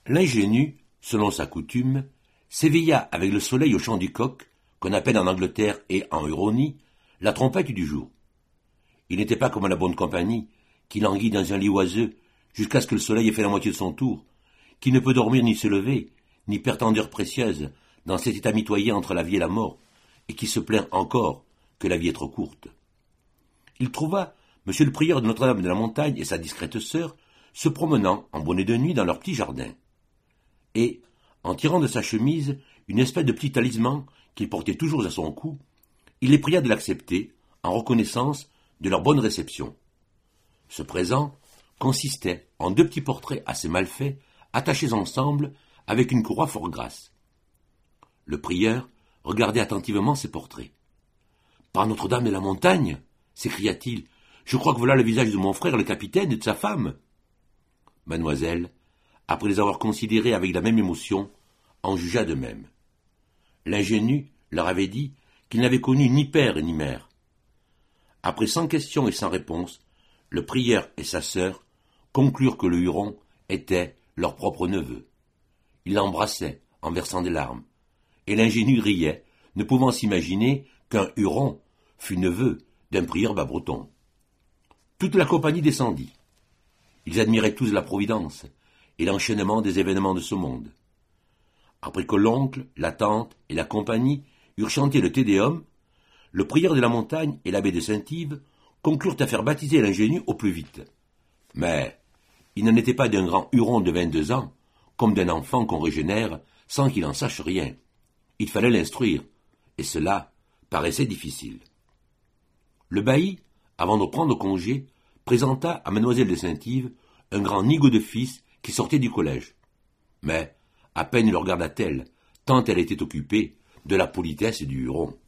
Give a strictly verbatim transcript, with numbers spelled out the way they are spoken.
L'ingénu, selon sa coutume, s'éveilla avec le soleil au chant du coq, qu'on appelle en Angleterre et en Huronie la trompette du jour. Il n'était pas comme la bonne compagnie, qui languit dans un lit oiseux jusqu'à ce que le soleil ait fait la moitié de son tour, qui ne peut dormir ni se lever, ni perdre d'heures précieuses dans cet état mitoyen entre la vie et la mort, et qui se plaint encore que la vie est trop courte. Il trouva monsieur le prieur de Notre-Dame de la Montagne et sa discrète sœur se promenant en bonnet de nuit dans leur petit jardin. Et, en tirant de sa chemise une espèce de petit talisman qu'il portait toujours à son cou, il les pria de l'accepter en reconnaissance de leur bonne réception. Ce présent consistait en deux petits portraits assez mal faits, attachés ensemble avec une courroie fort grasse. Le prieur regardait attentivement ces portraits. « Par Notre-Dame de la Montagne !» s'écria-t-il. « Je crois que voilà le visage de mon frère le capitaine et de sa femme. » Mademoiselle, après les avoir considérés avec la même émotion, en jugea de même. L'ingénu leur avait dit qu'il n'avait connu ni père ni mère. Après cent questions et sans réponse, le prieur et sa sœur conclurent que le Huron était leur propre neveu. Ils l'embrassaient en versant des larmes, et l'ingénu riait, ne pouvant s'imaginer qu'un Huron fût neveu d'un prieur bas-breton. Toute la compagnie descendit. Ils admiraient tous la providence et l'enchaînement des événements de ce monde. Après que l'oncle, la tante et la compagnie eurent chanté le Te Deum, le prieur de la Montagne et l'abbé de Saint-Yves conclurent à faire baptiser l'ingénu au plus vite. Mais il n'en était pas d'un grand Huron de vingt-deux ans, comme d'un enfant qu'on régénère sans qu'il en sache rien. Il fallait l'instruire, et cela paraissait difficile. Le bailli, avant de prendre congé, présenta à mademoiselle de Saint-Yves un grand nigaud de fils qui sortait du collège. Mais à peine le regarda-t-elle, tant elle était occupée de la politesse du Huron.